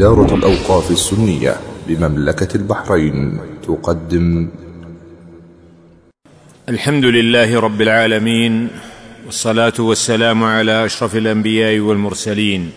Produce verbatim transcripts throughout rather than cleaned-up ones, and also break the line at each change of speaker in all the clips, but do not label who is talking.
دارة الأوقاف السنية بمملكة البحرين تقدم.
الحمد لله رب العالمين، والصلاة والسلام على أشرف الأنبياء والمرسلين.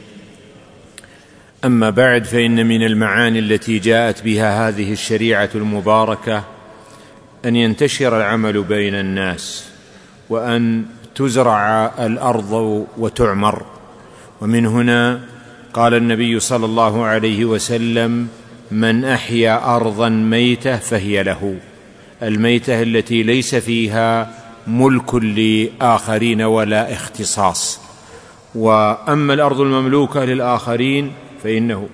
أما بعد، فإن من المعاني التي جاءت بها هذه الشريعة المباركة أن ينتشر العمل بين الناس، وأن تزرع الأرض وتعمر. ومن هنا قال النبي صلى الله عليه وسلم: من أحيا أرضا ميتة فهي له، الميتة التي ليس فيها ملك لآخرين ولا اختصاص. وأما الأرض المملوكة للآخرين فإنه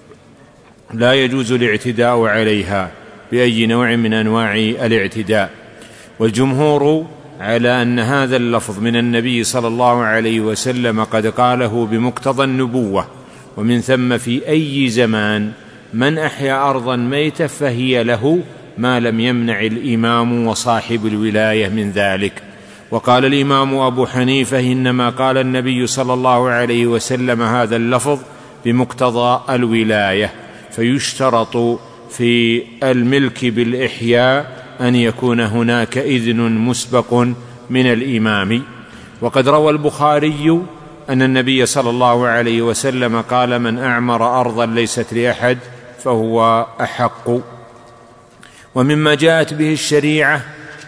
لا يجوز الاعتداء عليها بأي نوع من أنواع الاعتداء. والجمهور على أن هذا اللفظ من النبي صلى الله عليه وسلم قد قاله بمقتضى النبوة، ومن ثم في أي زمان من أحيا أرضا ميتة فهي له، ما لم يمنع الإمام وصاحب الولاية من ذلك. وقال الإمام أبو حنيفة: إنما قال النبي صلى الله عليه وسلم هذا اللفظ بمقتضى الولاية، فيشترط في الملك بالإحياء أن يكون هناك إذن مسبق من الإمام. وقد روى البخاري أن النبي صلى الله عليه وسلم قال: من أعمر أرضا ليست لأحد فهو أحق. ومما جاءت به الشريعة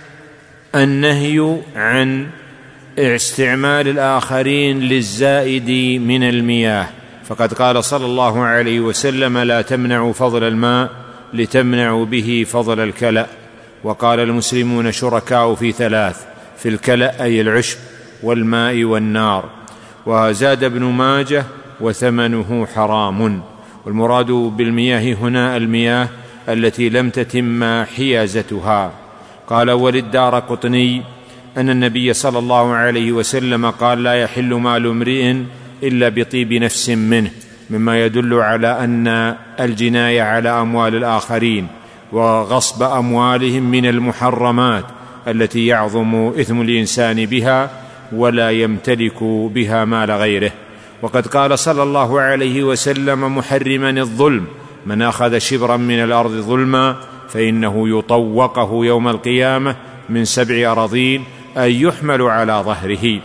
النهي عن استعمال الآخرين للزائد من المياه، فقد قال صلى الله عليه وسلم: لا تمنعوا فضل الماء لتمنعوا به فضل الكلأ. وقال: المسلمون شركاء في ثلاث: في الكلأ أي العشب والماء والنار. وزاد ابن ماجه: وثمنه حرام. والمراد بالمياه هنا المياه التي لم تتم حيازتها. قال: وللدارقطني أن النبي صلى الله عليه وسلم قال: لا يحل مال امرئ إلا بطيب نفس منه، مما يدل على أن الجناية على أموال الآخرين وغصب أموالهم من المحرمات التي يعظم إثم الإنسان بها ولا يمتلك بها مال غيره. وقد قال صلى الله عليه وسلم محرما الظلم: من أخذ شبرا من الأرض ظلما فإنه يطوقه يوم القيامة من سبع أراضين، أي يحمل على ظهره.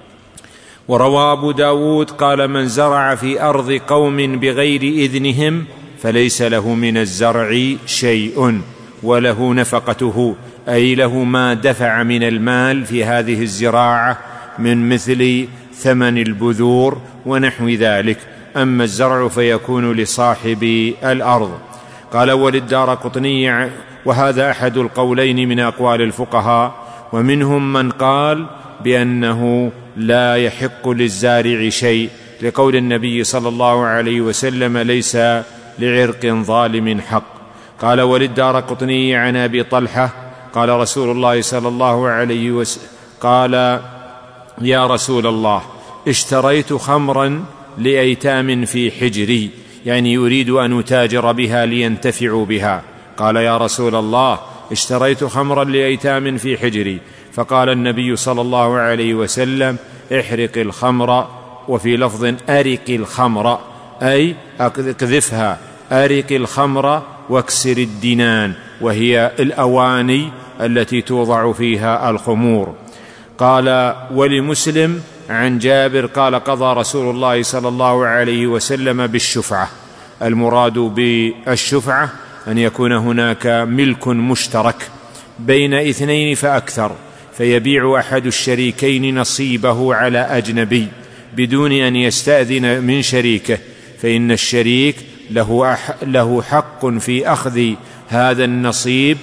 وروى أبو داود قال: من زرع في أرض قوم بغير إذنهم فليس له من الزرع شيء وله نفقته، أي له ما دفع من المال في هذه الزراعة من مثل ثمن البذور ونحو ذلك. أما الزرع فيكون لصاحب الأرض. قال: وللدارقطني، وهذا أحد القولين من أقوال الفقهاء، ومنهم من قال بأنه لا يحق للزارع شيء، لقول النبي صلى الله عليه وسلم: ليس لعرق ظالم حق. قال: وللدارقطني عن أبي طلحة قال رسول الله صلى الله عليه وسلم قال: يا رسول الله، اشتريت خمرا لأيتام في حجري، يعني يريد أن أتاجر بها لينتفعوا بها. قال: يا رسول الله، اشتريت خمرا لأيتام في حجري. فقال النبي صلى الله عليه وسلم: احرق الخمر، وفي لفظ أرق الخمر، أي اقذفها، أرق الخمر واكسر الدنان، وهي الأواني التي توضع فيها الخمور. قال: ولمسلم عن جابر قال: قضى رسول الله صلى الله عليه وسلم بالشفعة. المراد بالشفعة أن يكون هناك ملك مشترك بين اثنين فأكثر، فيبيع أحد الشريكين نصيبه على أجنبي بدون أن يستأذن من شريكه، فإن الشريك له, له حق في أخذ هذا النصيب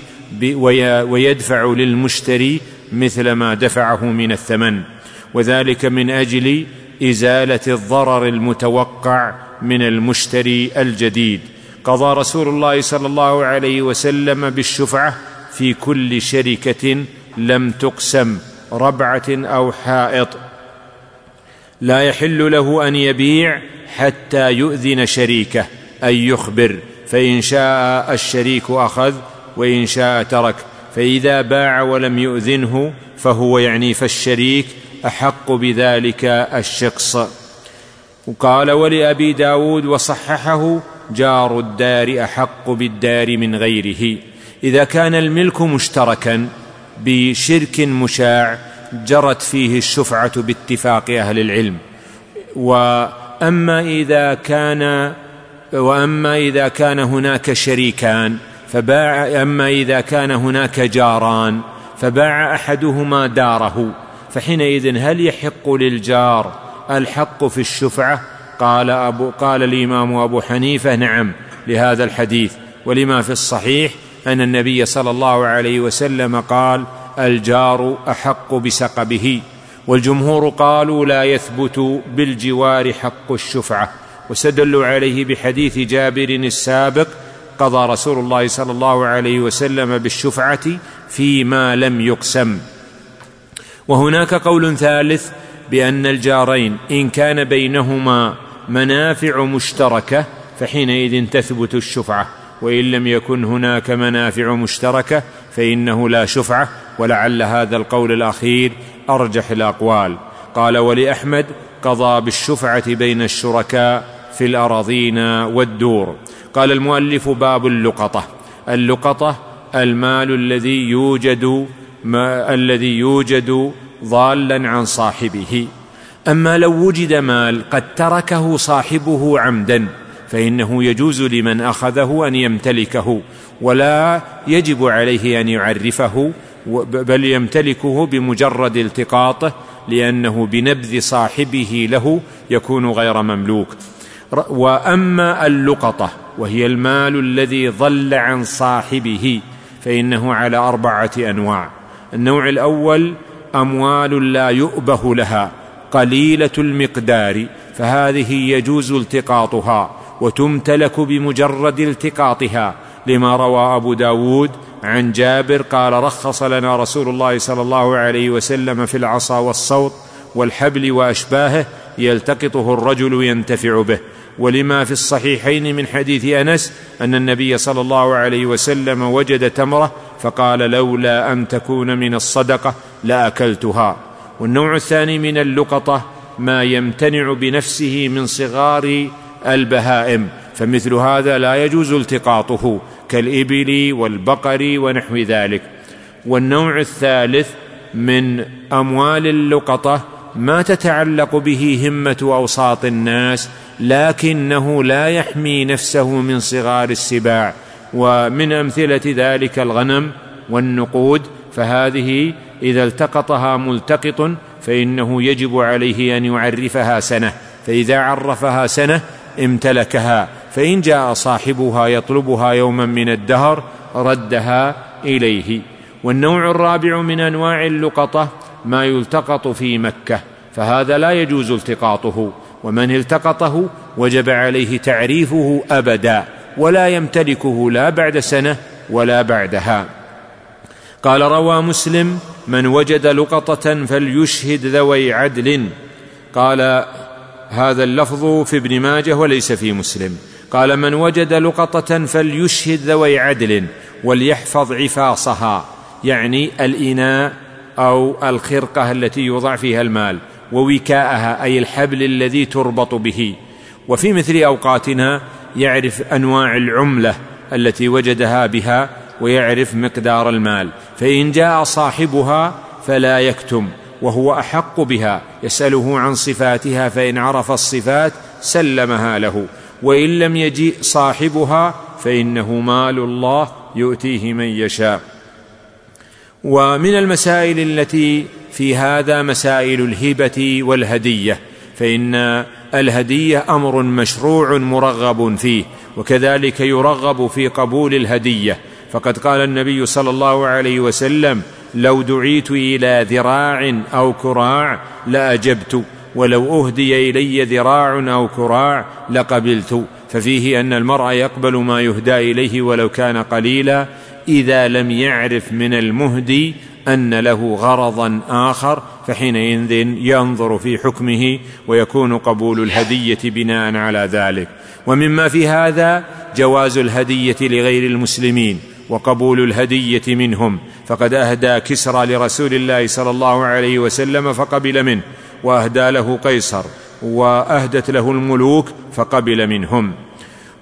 ويدفع للمشتري مثل ما دفعه من الثمن، وذلك من أجل إزالة الضرر المتوقع من المشتري الجديد. قضى رسول الله صلى الله عليه وسلم بالشفعة في كل شركة لم تقسم، ربعة أو حائط، لا يحل له أن يبيع حتى يؤذن شريكه، أي يخبر، فإن شاء الشريك أخذ وإن شاء ترك. فإذا باع ولم يؤذنه فهو يعني فالشريك أحق بذلك الشخص. وقال: ولأبي داود وصححه جار الدار أحق بالدار من غيره. إذا كان الملك مشتركا بشرك مشاع جرت فيه الشفعة باتفاق أهل العلم. وأما إذا كان وأما إذا كان هناك شريكان فباع أما إذا كان هناك جاران فباع أحدهما داره، فحينئذ هل يحق للجار الحق في الشفعة؟ قال, أبو قال الإمام أبو حنيفة نعم لهذا الحديث، ولما في الصحيح أن النبي صلى الله عليه وسلم قال الجار أحق بسقبه. والجمهور قالوا لا يثبت بالجوار حق الشفعة، واستدلوا عليه بحديث جابر السابق قضى رسول الله صلى الله عليه وسلم بالشفعة فيما لم يقسم. وهناك قول ثالث بأن الجارين إن كان بينهما منافع مشتركة فحينئذ تثبت الشفعة، وإن لم يكن هناك منافع مشتركة فإنه لا شفعة، ولعل هذا القول الأخير أرجح الأقوال. قال ولأحمد قضى بالشفعة بين الشركاء في الأراضين والدور. قال المؤلف باب اللقطة. اللقطة المال الذي يوجد ما الذي يوجد ضالا عن صاحبه. أما لو وجد مال قد تركه صاحبه عمدا فإنه يجوز لمن أخذه أن يمتلكه، ولا يجب عليه أن يعرفه، بل يمتلكه بمجرد التقاطه، لأنه بنبذ صاحبه له يكون غير مملوك. وأما اللقطة وهي المال الذي ضل عن صاحبه فإنه على أربعة أنواع. النوع الأول أموال لا يؤبه لها قليلة المقدار، فهذه يجوز التقاطها وتمتلك بمجرد التقاطها، لما روى أبو داود عن جابر قال رخص لنا رسول الله صلى الله عليه وسلم في العصا والصوت والحبل وأشباهه يلتقطه الرجل ينتفع به. ولما في الصحيحين من حديث أنس أن النبي صلى الله عليه وسلم وجد تمرة فقال لولا أن تكون من الصدقة لأكلتها. والنوع الثاني من اللقطة ما يمتنع بنفسه من صغار البهائم، فمثل هذا لا يجوز التقاطه كالإبل والبقر ونحو ذلك. والنوع الثالث من أموال اللقطة ما تتعلق به همة أوساط الناس لكنه لا يحمي نفسه من صغار السباع، ومن أمثلة ذلك الغنم والنقود، فهذه إذا التقطها ملتقط فإنه يجب عليه أن يعرفها سنة، فإذا عرفها سنة امتلكها، فإن جاء صاحبها يطلبها يوما من الدهر ردها إليه. والنوع الرابع من أنواع اللقطة ما يلتقط في مكة، فهذا لا يجوز التقاطه، ومن التقطه وجب عليه تعريفه أبدا، ولا يمتلكه لا بعد سنة ولا بعدها. قال روى مسلم من وجد لقطة فليشهد ذوي عدل. قال هذا اللفظ في ابن ماجه وليس في مسلم. قال من وجد لقطة فليشهد ذوي عدل وليحفظ عفاصها، يعني الإناء أو الخرقة التي يوضع فيها المال، ووكاءها أي الحبل الذي تربط به. وفي مثل أوقاتنا يعرف أنواع العملة التي وجدها بها ويعرف مقدار المال، فإن جاء صاحبها فلا يكتم وهو أحق بها، يسأله عن صفاتها، فإن عرف الصفات سلمها له، وإن لم يجيء صاحبها فإنه مال الله يؤتيه من يشاء. ومن المسائل التي في هذا مسائل الهبة والهدية، فإن الهدية أمر مشروع مرغب فيه، وكذلك يرغب في قبول الهدية، فقد قال النبي صلى الله عليه وسلم لو دعيت إلى ذراع أو كراع لأجبت، ولو أهدي إلي ذراع أو كراع لقبلت. ففيه أن المرء يقبل ما يهدى إليه ولو كان قليلا إذا لم يعرف من المهدي أن له غرضا آخر، فحينئذ ينظر في حكمه ويكون قبول الهدية بناء على ذلك. ومما في هذا جواز الهدية لغير المسلمين وقبول الهدية منهم، فقد أهدى كسرى لرسول الله صلى الله عليه وسلم فقبل منه، وأهدى له قيصر، وأهدت له الملوك فقبل منهم.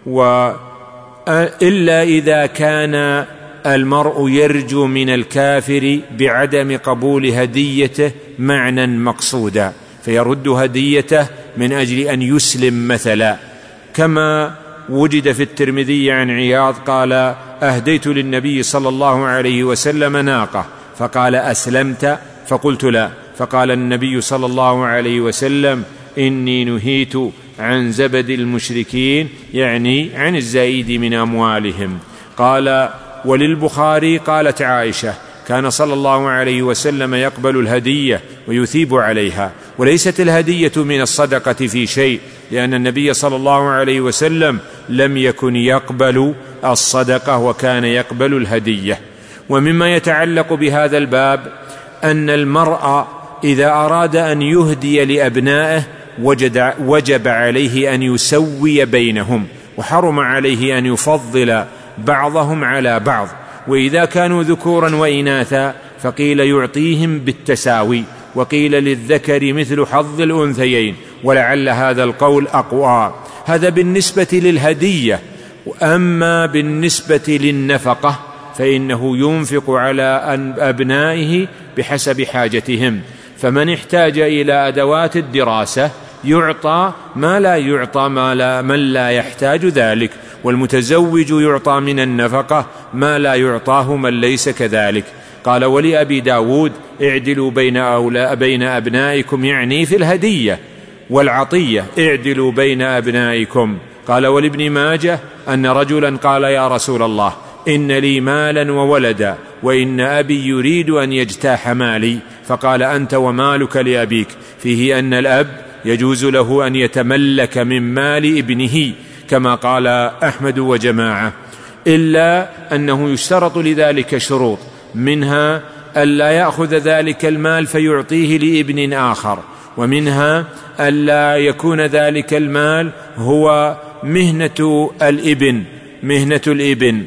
إلا إذا كان المرء يرجو من الكافر بعدم قبول هديته معنى مقصودا فيرد هديته من أجل أن يسلم مثلا، كما وجد في الترمذي عن عياض قال: أهديت للنبي صلى الله عليه وسلم ناقة فقال: أسلمت؟ فقلت: لا. فقال النبي صلى الله عليه وسلم: إني نهيت عن زبد المشركين، يعني عن الزائد من أموالهم. قال: وللبخاري قالت عائشة: كان صلى الله عليه وسلم يقبل الهدية ويثيب عليها، وليست الهدية من الصدقة في شيء، لأن النبي صلى الله عليه وسلم لم يكن يقبل الصدقة وكان يقبل الهدية. ومما يتعلق بهذا الباب أن المرء إذا أراد أن يهدي لأبنائه وجد وجب عليه أن يسوي بينهم، وحرم عليه أن يفضل بعضهم على بعض، وإذا كانوا ذكورا وإناثا فقيل يعطيهم بالتساوي، وقيل للذكر مثل حظ الأنثيين، ولعل هذا القول أقوى. هذا بالنسبة للهدية. أما بالنسبة للنفقة فإنه ينفق على أبنائه بحسب حاجتهم، فمن احتاج إلى أدوات الدراسة يعطى ما لا يعطى ما لا من لا يحتاج ذلك، والمتزوج يعطى من النفقة ما لا يعطاه من ليس كذلك. قال: ولأبي داود: اعدلوا بين, أولا بين أبنائكم، يعني في الهدية والعطية، اعدلوا بين أبنائكم. قال: ولابن ماجه أن رجلا قال: يا رسول الله، إن لي مالا وولدا، وإن أبي يريد أن يجتاح مالي. فقال: أنت ومالك لأبيك. فيه أن الأب يجوز له أن يتملك من مال ابنه كما قال أحمد وجماعة، إلا أنه يشترط لذلك شروط، منها ألا يأخذ ذلك المال فيعطيه لابن آخر، ومنها ألا يكون ذلك المال هو مهنة الابن مهنة الابن.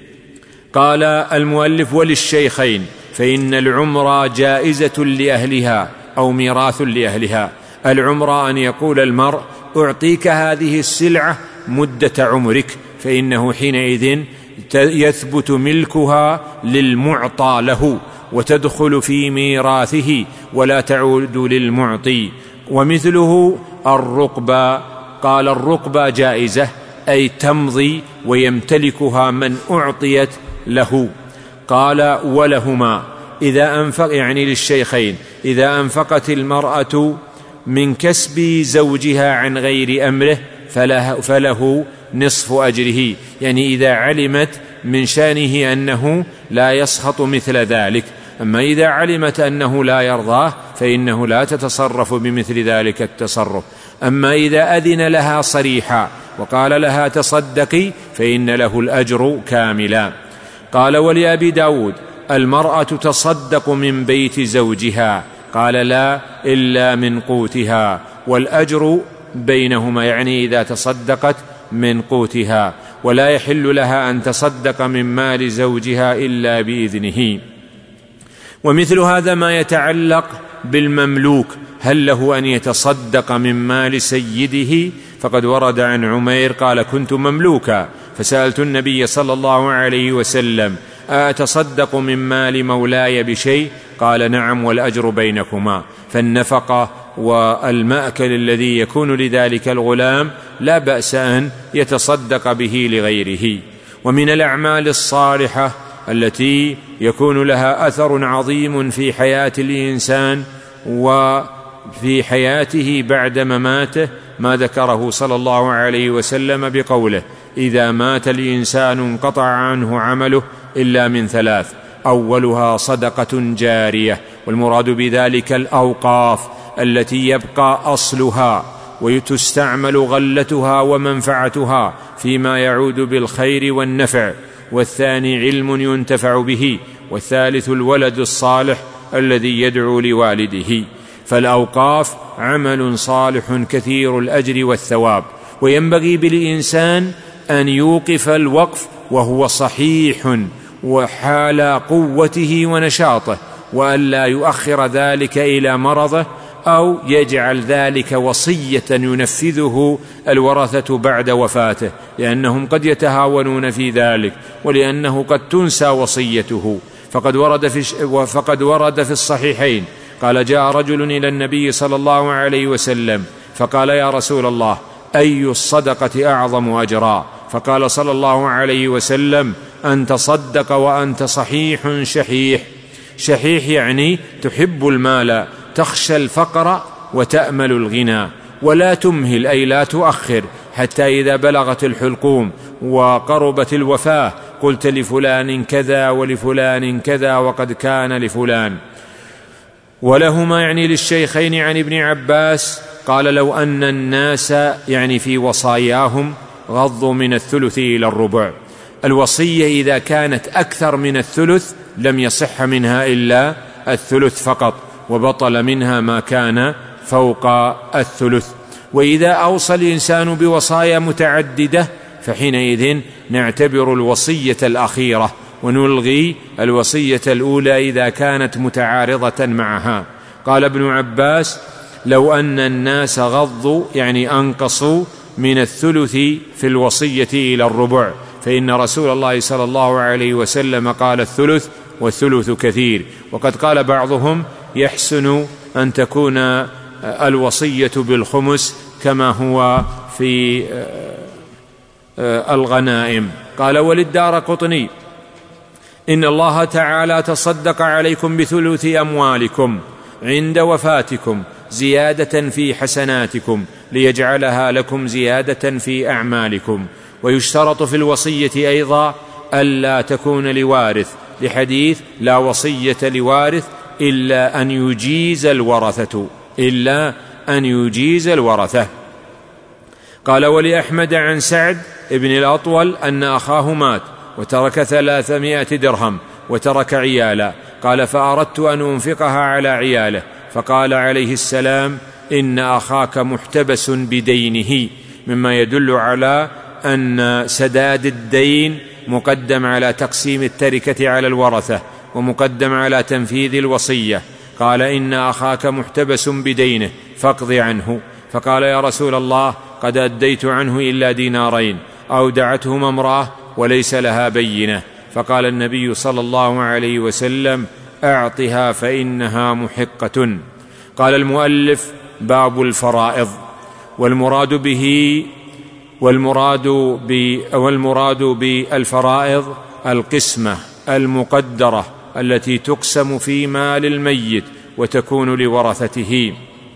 قال المؤلف: وللشيخين، فإن العمر جائزة لأهلها أو ميراث لأهلها. العمر أن يقول المرء: أعطيك هذه السلعة مدة عمرك، فإنه حينئذ يثبت ملكها للمعطى له وتدخل في ميراثه ولا تعود للمعطي. ومثله الرقبة، قال: الرقبة جائزة، أي تمضي ويمتلكها من أعطيت له. قال: ولهما إذا أنفق، يعني للشيخين، إذا أنفقت المرأة من كسب زوجها عن غير أمره فله, فله نصف أجره، يعني إذا علمت من شأنه أنه لا يسخط مثل ذلك. أما إذا علمت أنه لا يرضاه فإنه لا تتصرف بمثل ذلك التصرف. أما إذا أذن لها صريحا وقال لها تصدقي فإن له الأجر كاملا. قال: ولأبي داود: المرأة تصدق من بيت زوجها. قال: لا، إلا من قوتها، والأجر بينهما، يعني إذا تصدقت من قوتها، ولا يحل لها أن تصدق من مال زوجها إلا بإذنه. ومثل هذا ما يتعلق بالمملوك، هل له أن يتصدق من مال سيده؟ فقد ورد عن عمير قال: كنت مملوكا فسألت النبي صلى الله عليه وسلم: أتصدق من مال مولاي بشيء؟ قال: نعم، والأجر بينكما. فالنفقة والمأكل الذي يكون لذلك الغلام لا بأس أن يتصدق به لغيره. ومن الأعمال الصالحة التي يكون لها أثر عظيم في حياة الإنسان وفي حياته بعد مماته ما ذكره صلى الله عليه وسلم بقوله: إذا مات الإنسان انقطع عنه عمله إلا من ثلاث، أولها صدقة جارية، والمراد بذلك الأوقاف التي يبقى أصلها وتستعمل غلتها ومنفعتها فيما يعود بالخير والنفع، والثاني علم ينتفع به، والثالث الولد الصالح الذي يدعو لوالده. فالأوقاف عمل صالح كثير الأجر والثواب، وينبغي بالإنسان أن يوقف الوقف وهو صحيح وحال قوته ونشاطه، وأن لا يؤخر ذلك إلى مرضه أو يجعل ذلك وصية ينفذه الورثة بعد وفاته، لأنهم قد يتهاونون في ذلك، ولأنه قد تنسى وصيته. فقد ورد في, فقد ورد في الصحيحين قال: جاء رجل إلى النبي صلى الله عليه وسلم فقال: يا رسول الله، أي الصدقة أعظم أجرا؟ فقال صلى الله عليه وسلم: أن تصدق وأنت صحيح شحيح. شحيح يعني تحب المال، تخشى الفقر وتأمل الغنى، ولا تمهل أي لا تؤخر، حتى إذا بلغت الحلقوم وقربت الوفاة قلت لفلان كذا ولفلان كذا وقد كان لفلان. ولهما يعني للشيخين عن ابن عباس قال: لو أن الناس يعني في وصاياهم غضوا من الثلث إلى الربع. الوصية إذا كانت أكثر من الثلث لم يصح منها إلا الثلث فقط، وبطل منها ما كان فوق الثلث. وإذا أوصى الإنسان بوصايا متعددة فحينئذ نعتبر الوصية الأخيرة ونلغي الوصية الأولى إذا كانت متعارضة معها. قال ابن عباس: لو أن الناس غضوا يعني أنقصوا من الثلث في الوصية إلى الربع، فإن رسول الله صلى الله عليه وسلم قال: الثلث والثلث كثير. وقد قال بعضهم: يحسن أن تكون الوصية بالخمس كما هو في الغنائم. قال: وللدارقطني: إن الله تعالى تصدق عليكم بثلث أموالكم عند وفاتكم زيادة في حسناتكم ليجعلها لكم زيادة في أعمالكم. ويشترط في الوصية أيضا ألا تكون لوارث، لحديث: لا وصية لوارث إلا أن يجيز الورثة إلا أن يجيز الورثة. قال: ولأحمد عن سعد ابن الأطول أن أخاه مات وترك ثلاثمائة درهم وترك عيالا. قال: فأردت أن أنفقها على عياله، فقال عليه السلام: إن أخاك محتبس بدينه، مما يدل على أن سداد الدين مقدم على تقسيم التركة على الورثة، ومقدم على تنفيذ الوصية. قال: إن أخاك محتبس بدينه فاقض عنه. فقال: يا رسول الله، قد أديت عنه إلا دينارين، أودعتهما امرأة وليس لها بينة. فقال النبي صلى الله عليه وسلم: أعطها فإنها محقة. قال المؤلف: باب الفرائض. والمراد به والمراد ب والمراد بالفرائض القسمة المقدرة التي تقسم في مال الميت وتكون لورثته.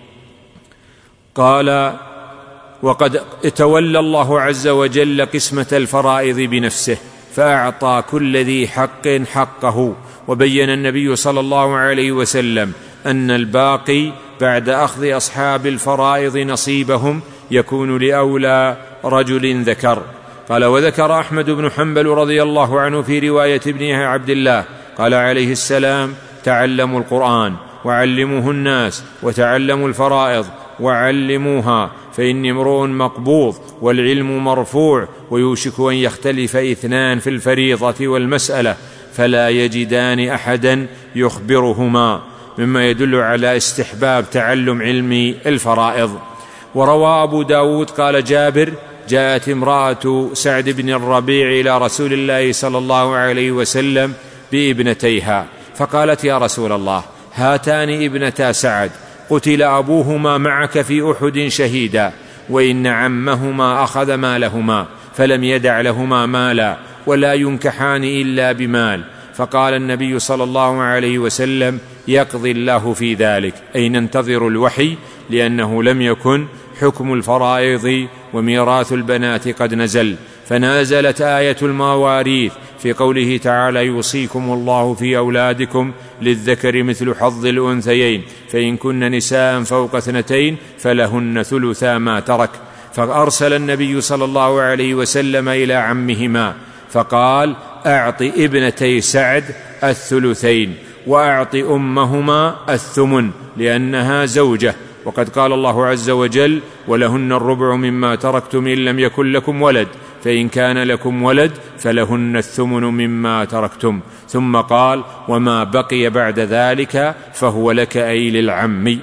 قال: وقد تولى الله عز وجل قسمة الفرائض بنفسه، فأعطى كل ذي حق حقه. وبين النبي صلى الله عليه وسلم أن الباقي بعد أخذ أصحاب الفرائض نصيبهم يكون لأولى رجل ذكر. قال: وذكر أحمد بن حنبل رضي الله عنه في رواية ابن عبد الله قال عليه السلام: تعلموا القرآن وعلموه الناس، وتعلموا الفرائض وعلموها، فإني امرؤ مقبوض والعلم مرفوع، ويوشك أن يختلف اثنان في الفريضة والمسألة فلا يجدان أحدا يخبرهما، مما يدل على استحباب تعلم علم الفرائض. وروى أبو داود قال جابر: جاءت امرأة سعد بن الربيع إلى رسول الله صلى الله عليه وسلم بابنتيها، فقالت: يا رسول الله، هاتان ابنتا سعد قتل أبوهما معك في أحد شهيدا، وإن عمهما أخذ مالهما فلم يدع لهما مالا، ولا ينكحان إلا بمال. فقال النبي صلى الله عليه وسلم: يقضي الله في ذلك، أي ننتظر الوحي، لأنه لم يكن حكم الفرائض وميراث البنات قد نزل. فنزلت آية المواريث في قوله تعالى: يوصيكم الله في أولادكم للذكر مثل حظ الأنثيين، فإن كن نساء فوق اثنتين فلهن ثلثا ما ترك. فأرسل النبي صلى الله عليه وسلم إلى عمهما فقال: أعط ابنتي سعد الثلثين، وأعط أمهما الثمن لأنها زوجة. وقد قال الله عز وجل: ولهن الربع مما تركتم إن لم يكن لكم ولد، فإن كان لكم ولد فلهن الثمن مما تركتم. ثم قال: وما بقي بعد ذلك فهو لك أي للعم.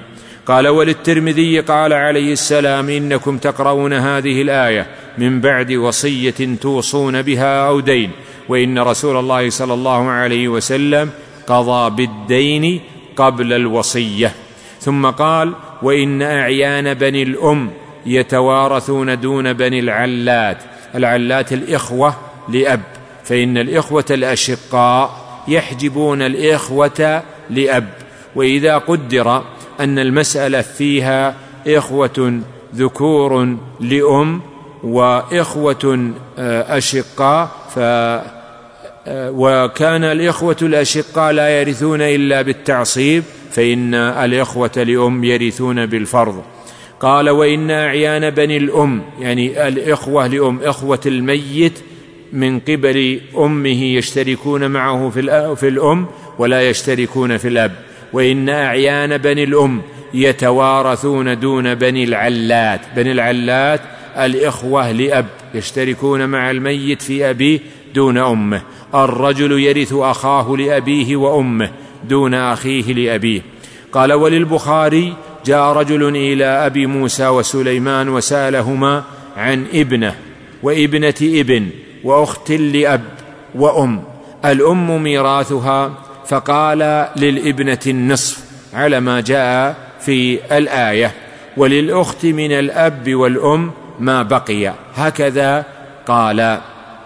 قال وللترمذي قال عليه السلام إنكم تقرؤون هذه الآية من بعد وصية توصون بها أو دين، وإن رسول الله صلى الله عليه وسلم قضى بالدين قبل الوصية. ثم قال وإن أعيان بني الأم يتوارثون دون بني العلات. العلات الإخوة لأب، فإن الإخوة الأشقاء يحجبون الإخوة لأب. وإذا قدر أن المسألة فيها إخوة ذكور لأم وإخوة أشقاء، ف وكان الإخوة الأشقاء لا يرثون إلا بالتعصيب، فإن الإخوة لأم يرثون بالفرض. قال وإن أعيان بني الأم، يعني الإخوة لأم، إخوة الميت من قبل أمه يشتركون معه في الأم ولا يشتركون في الأب. وإن أعيان بني الأم يتوارثون دون بني العلات. بني العلات الإخوة لأب يشتركون مع الميت في أبيه دون أمه. الرجل يرث أخاه لأبيه وأمه دون أخيه لأبيه. قال وللبخاري جاء رجل إلى أبي موسى وسليمان وسألهما عن ابنة وابنة ابن وأخت لأب وأم، الأم ميراثها، فقال للابنة النصف على ما جاء في الآية، وللأخت من الأب والأم ما بقي. هكذا قال.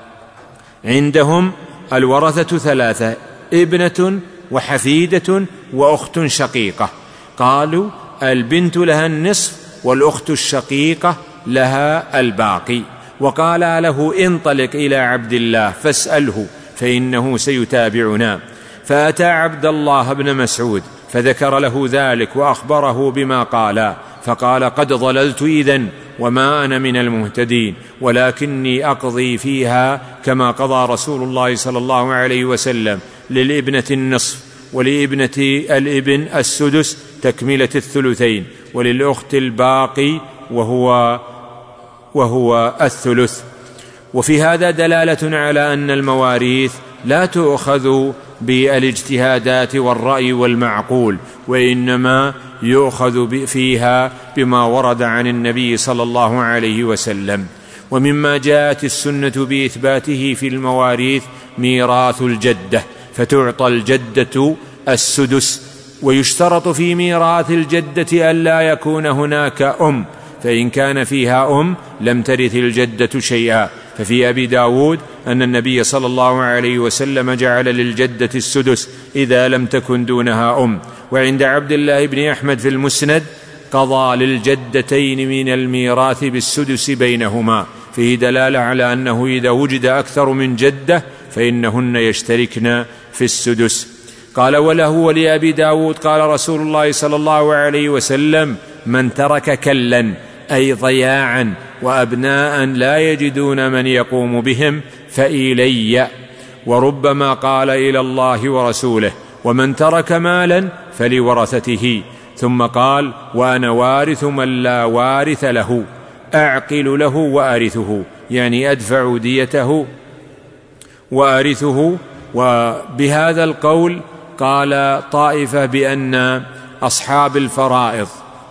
عندهم الورثة ثلاثة: ابنة وحفيدة وأخت شقيقة. قالوا البنت لها النصف والأخت الشقيقة لها الباقي. وقال له انطلق إلى عبد الله فاسأله فإنه سيتابعنا. فأتى عبد الله بن مسعود فذكر له ذلك وأخبره بما قال، فقال قد ضللت إذن وما أنا من المهتدين، ولكني أقضي فيها كما قضى رسول الله صلى الله عليه وسلم: للابنة النصف، ولابنة الابن السدس تكملة الثلثين، وللأخت الباقي وهو وهو الثلث. وفي هذا دلالة على أن المواريث لا تؤخذ بالاجتهادات والرأي والمعقول، وإنما يؤخذ فيها بما ورد عن النبي صلى الله عليه وسلم. ومما جاءت السنة بإثباته في المواريث ميراث الجدة، فتعطى الجدة السدس. ويشترط في ميراث الجدة ألا يكون هناك أم، فإن كان فيها أم لم ترث الجدة شيئا. ففي أبي داود أن النبي صلى الله عليه وسلم جعل للجدة السدس إذا لم تكن دونها أم. وعند عبد الله بن أحمد في المسند قضى للجدتين من الميراث بالسدس بينهما، فيه دلالة على أنه إذا وجد أكثر من جدة فإنهن يشتركن في السدس. قال وله ولأبي داود قال رسول الله صلى الله عليه وسلم: من ترك كلا أي ضياعا وأبناء لا يجدون من يقوم بهم فإلي. وربما قال إلى الله ورسوله: ومن ترك مالا فلورثته. ثم قال: وأنا وارث من لا وارث له، أعقل له وأرثه، يعني أدفع ديته وأرثه. وبهذا القول قال طائفة بأن أصحاب الفرائض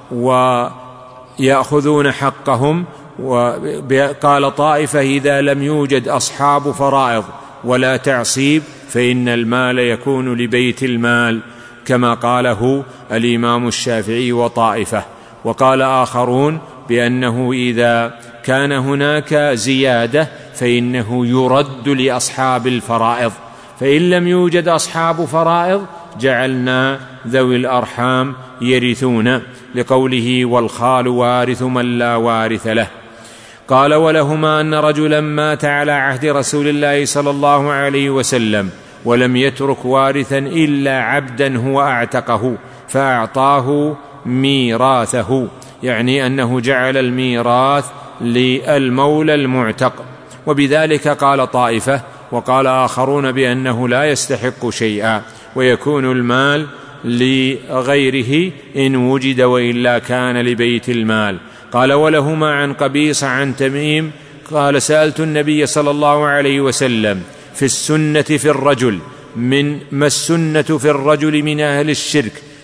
ويأخذون حقهم، وقال طائفة إذا لم يوجد أصحاب فرائض ولا تعصيب فإن المال يكون لبيت المال، كما قاله الإمام الشافعي وطائفة. وقال آخرون بأنه إذا كان هناك زيادة فإنه يرد لأصحاب الفرائض، فإن لم يوجد أصحاب فرائض جعلنا ذوي الأرحام يرثون، لقوله: والخال وارث من لا وارث له. قال ولهما أن رجلا مات على عهد رسول الله صلى الله عليه وسلم ولم يترك وارثا إلا عبدا هو أعتقه فأعطاه ميراثه، يعني أنه جعل الميراث للمولى المعتق. وبذلك قال طائفة، وقال آخرون بأنه لا يستحق شيئا ويكون المال لغيره إن وجد، وإلا كان لبيت المال. قال ولهما عن قبيصة عن تميم قال: سألت النبي صلى الله عليه وسلم في السنة في الرجل من ما السنة في الرجل من أهل الشرك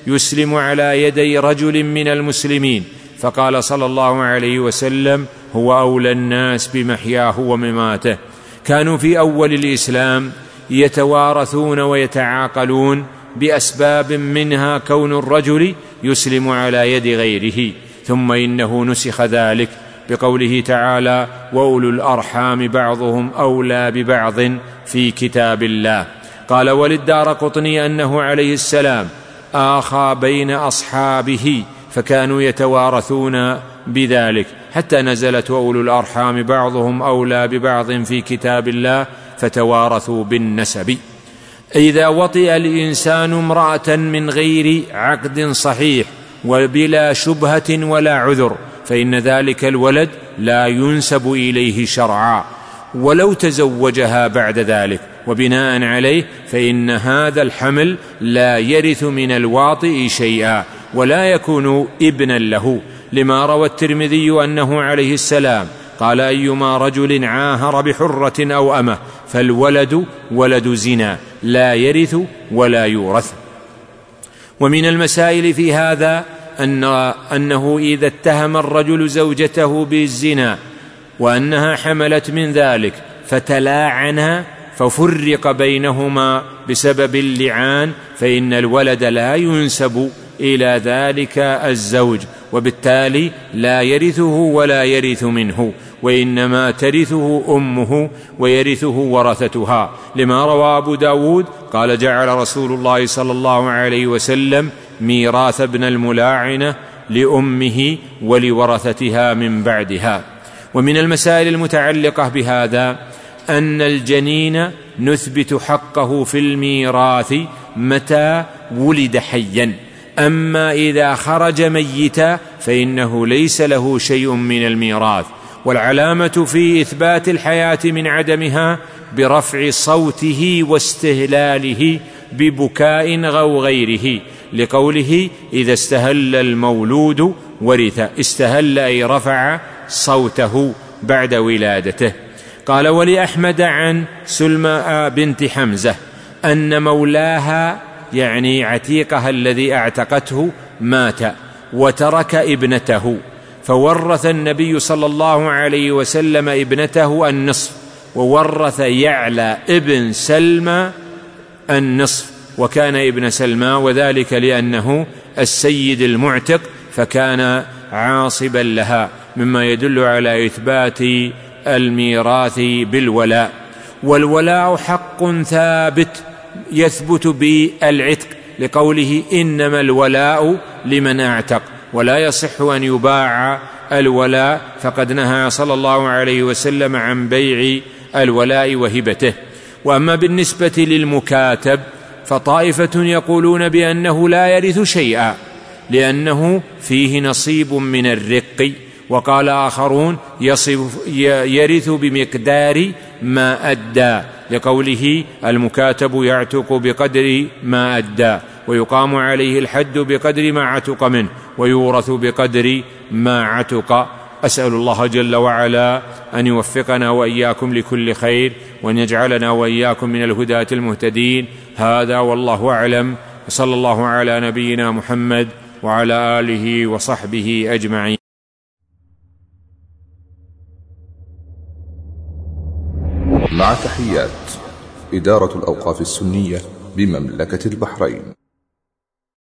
يسلم على يدي رجل من المسلمين، فقال صلى الله عليه وسلم: هو أولى الناس بمحياه ومماته. كانوا في أول الإسلام يتوارثون ويتعاقلون بأسباب، منها كون الرجل يسلم على يد غيره، ثم إنه نسخ ذلك بقوله تعالى: وأولو الأرحام بعضهم أولى ببعض في كتاب الله. قال وللدارقطني أنه عليه السلام آخى بين أصحابه فكانوا يتوارثون بذلك، حتى نزلت وأولو الأرحام بعضهم أولى ببعض في كتاب الله فتوارثوا بالنسب. إذا وطئ الإنسان امرأة من غير عقد صحيح وبلا شبهة ولا عذر فإن ذلك الولد لا ينسب إليه شرعا، ولو تزوجها بعد ذلك، وبناء عليه فإن هذا الحمل لا يرث من الواطئ شيئا ولا يكون ابنا له، لما روى الترمذي أنه عليه السلام قال: أيما رجل عاهر بحرة أو أمة فالولد ولد زنا لا يرث ولا يورث. ومن المسائل في هذا أن أنه إذا اتهم الرجل زوجته بالزنا وأنها حملت من ذلك فتلاعنا ففرق بينهما بسبب اللعان، فإن الولد لا ينسب إلى ذلك الزوج، وبالتالي لا يرثه ولا يرث منه، وإنما ترثه أمه ويرثه ورثتها، لما روى أبو داود قال: جعل رسول الله صلى الله عليه وسلم ميراث ابن الملاعنة لأمه ولورثتها من بعدها. ومن المسائل المتعلقة بهذا أن الجنين نثبت حقه في الميراث متى ولد حيا، أما إذا خرج ميتا فإنه ليس له شيء من الميراث. والعلامة في إثبات الحياة من عدمها برفع صوته واستهلاله ببكاء أو غيره، لقوله: إذا استهل المولود ورث. استهل أي رفع صوته بعد ولادته. قال: ولأحمد عن سلمى بنت حمزة أن مولاها يعني عتيقها الذي اعتقته مات وترك ابنته، فورث النبي صلى الله عليه وسلم ابنته النصف، وورث يعلى ابن سلمى النصف، وكان ابن سلمى، وذلك لأنه السيد المعتق فكان عاصبا لها، مما يدل على إثبات الميراث بالولاء. والولاء حق ثابت يثبت بالعتق، لقوله: إنما الولاء لمن اعتق، ولا يصح أن يباع الولاء، فقد نهى صلى الله عليه وسلم عن بيع الولاء وهبته. وأما بالنسبة للمكاتب فطائفة يقولون بأنه لا يرث شيئا لأنه فيه نصيب من الرق، وقال آخرون يرث بمقدار ما أدى، لقوله: المكاتب يعتق بقدر ما أدى، ويقام عليه الحد بقدر ما عتق منه، ويورث بقدر ما عتق. أسأل الله جل وعلا أن يوفقنا وإياكم لكل خير، وأن يجعلنا وإياكم من الهداة المهتدين. هذا والله أعلم، وصلى الله على نبينا محمد وعلى آله وصحبه أجمعين.
مع تحيات إدارة الأوقاف السنية بمملكة البحرين.